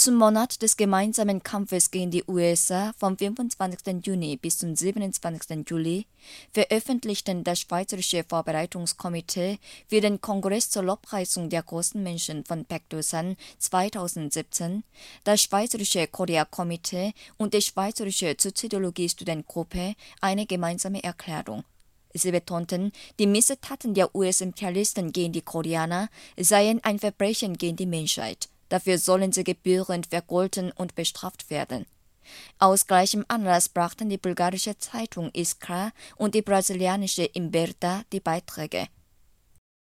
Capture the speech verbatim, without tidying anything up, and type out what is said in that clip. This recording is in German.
Zum Monat des gemeinsamen Kampfes gegen die U S A vom fünfundzwanzigsten Juni bis zum siebenundzwanzigsten Juli veröffentlichten das Schweizerische Vorbereitungskomitee für den Kongress zur Lobpreisung der großen Menschen von Paektusan zweitausendsiebzehn, das Schweizerische Korea-Komitee und die Schweizerische Suizidologie-Studentengruppe eine gemeinsame Erklärung. Sie betonten, die Missetaten der U S-Imperialisten gegen die Koreaner seien ein Verbrechen gegen die Menschheit. Dafür sollen sie gebührend vergolten und bestraft werden. Aus gleichem Anlass brachten die bulgarische Zeitung Iskra und die brasilianische Imberta die Beiträge.